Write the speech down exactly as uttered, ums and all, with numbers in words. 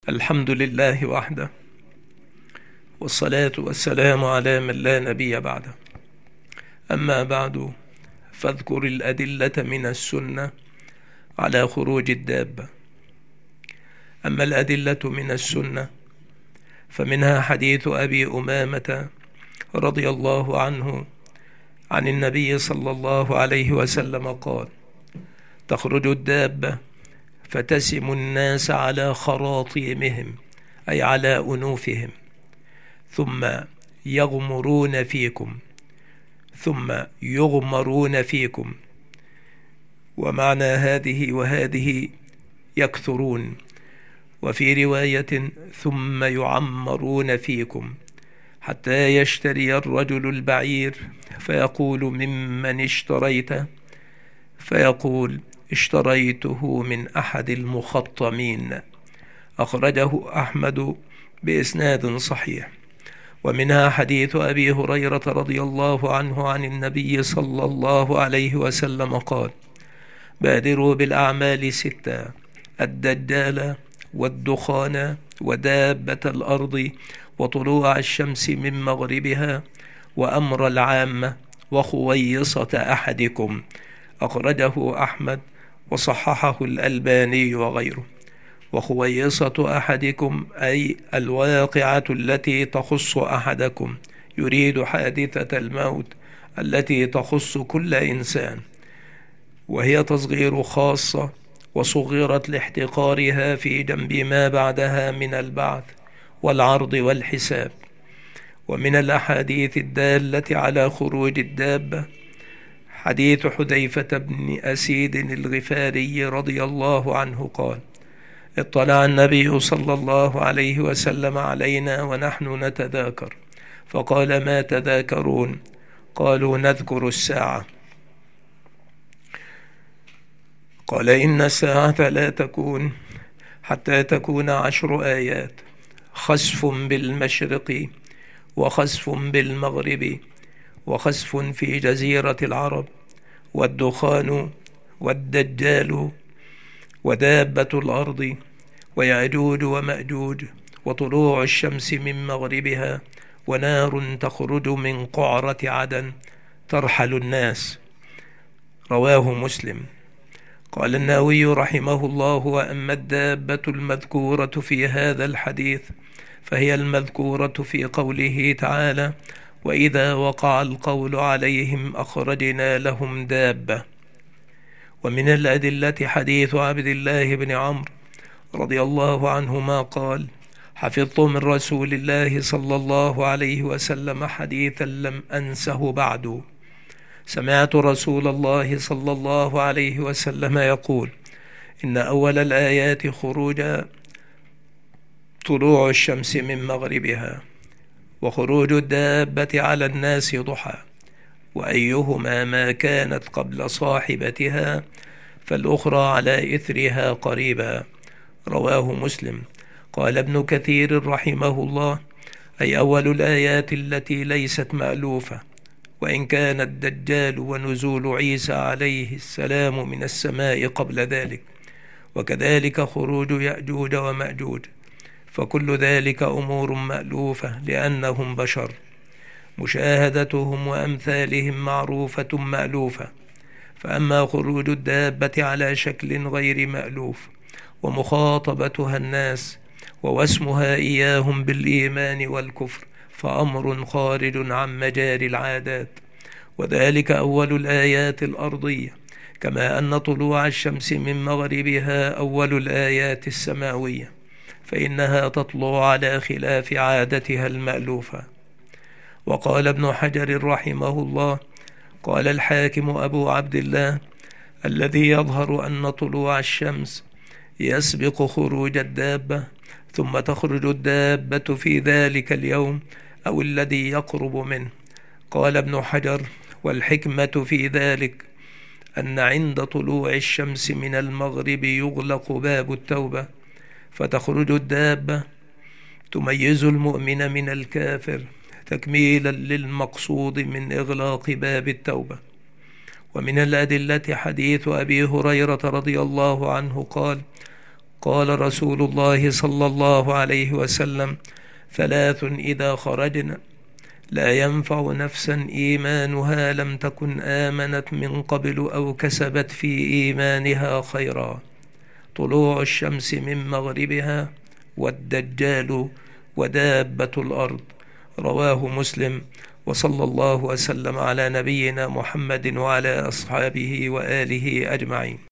الحمد لله وحده، والصلاة والسلام على من لا نبي بعده. أما بعد، فاذكر الأدلة من السنة على خروج الدابة. أما الأدلة من السنة فمنها حديث أبي أمامة رضي الله عنه عن النبي صلى الله عليه وسلم قال: تخرج الدابة فتسم الناس على خراطيمهم، أي على أنوفهم، ثم يغمرون فيكم ثم يغمرون فيكم. ومعنى هذه وهذه يكثرون، وفي رواية ثم يعمرون فيكم، حتى يشتري الرجل البعير فيقول: ممن اشتريته؟ فيقول: اشتريته من أحد المخطمين. أخرجه أحمد بإسناد صحيح. ومنها حديث أبي هريرة رضي الله عنه عن النبي صلى الله عليه وسلم قال: بادروا بالأعمال ستة: الدجال والدخان ودابة الأرض وطلوع الشمس من مغربها وأمر العامة وخويصة أحدكم. أخرجه أحمد وصححه الألباني وغيره. وخويصة أحدكم أي الواقعة التي تخص أحدكم، يريد حادثة الموت التي تخص كل إنسان، وهي تصغير خاصة وصغرت لاحتقارها في جنب ما بعدها من البعث والعرض والحساب. ومن الأحاديث الدالة على خروج الدابة حديث حذيفة بن أسيد الغفاري رضي الله عنه قال: اطلع النبي صلى الله عليه وسلم علينا ونحن نتذاكر، فقال: ما تذاكرون؟ قالوا: نذكر الساعة. قال: إن الساعة لا تكون حتى تكون عشر آيات: خسف بالمشرق، وخسف بالمغرب، وخسف في جزيرة العرب، والدخان، والدجال، ودابة الأرض، ويأجوج ومأجوج، وطلوع الشمس من مغربها، ونار تخرج من قعرة عدن ترحل الناس. رواه مسلم. قال النووي رحمه الله: وأما الدابة المذكورة في هذا الحديث فهي المذكورة في قوله تعالى: وإذا وقع القول عليهم أخرجنا لهم دابة. ومن الأدلة حديث عبد الله بن عمرو رضي الله عنهما قال: حفظت من رسول الله صلى الله عليه وسلم حديثا لم أنسه بعد. سمعت رسول الله صلى الله عليه وسلم يقول: إن أول الآيات خروج طلوع الشمس من مغربها، وخروج الدابة على الناس ضحى، وأيهما ما كانت قبل صاحبتها فالأخرى على إثرها قريبا. رواه مسلم. قال ابن كثير رحمه الله: أي أول الآيات التي ليست مألوفة، وإن كان الدجال ونزول عيسى عليه السلام من السماء قبل ذلك، وكذلك خروج يأجوج ومأجوج، فكل ذلك أمور مألوفة لأنهم بشر، مشاهدتهم وأمثالهم معروفة مألوفة. فأما خروج الدابة على شكل غير مألوف ومخاطبتها الناس ووسمها إياهم بالإيمان والكفر فأمر خارج عن مجاري العادات، وذلك أول الآيات الأرضية، كما أن طلوع الشمس من مغربها أول الآيات السماوية، فإنها تطلع على خلاف عادتها المألوفة. وقال ابن حجر رحمه الله: قال الحاكم أبو عبد الله: الذي يظهر أن طلوع الشمس يسبق خروج الدابة، ثم تخرج الدابة في ذلك اليوم أو الذي يقرب منه. قال ابن حجر: والحكمة في ذلك أن عند طلوع الشمس من المغرب يغلق باب التوبة، فتخرج الدابة تميز المؤمن من الكافر تكميلا للمقصود من إغلاق باب التوبة. ومن الأدلة حديث أبي هريرة رضي الله عنه قال: قال رسول الله صلى الله عليه وسلم: ثلاث إذا خرجن لا ينفع نفسا إيمانها لم تكن آمنت من قبل أو كسبت في إيمانها خيرا: طلوع الشمس من مغربها، والدجال، ودابة الأرض. رواه مسلم. وصلى الله وسلم على نبينا محمد وعلى أصحابه وآله أجمعين.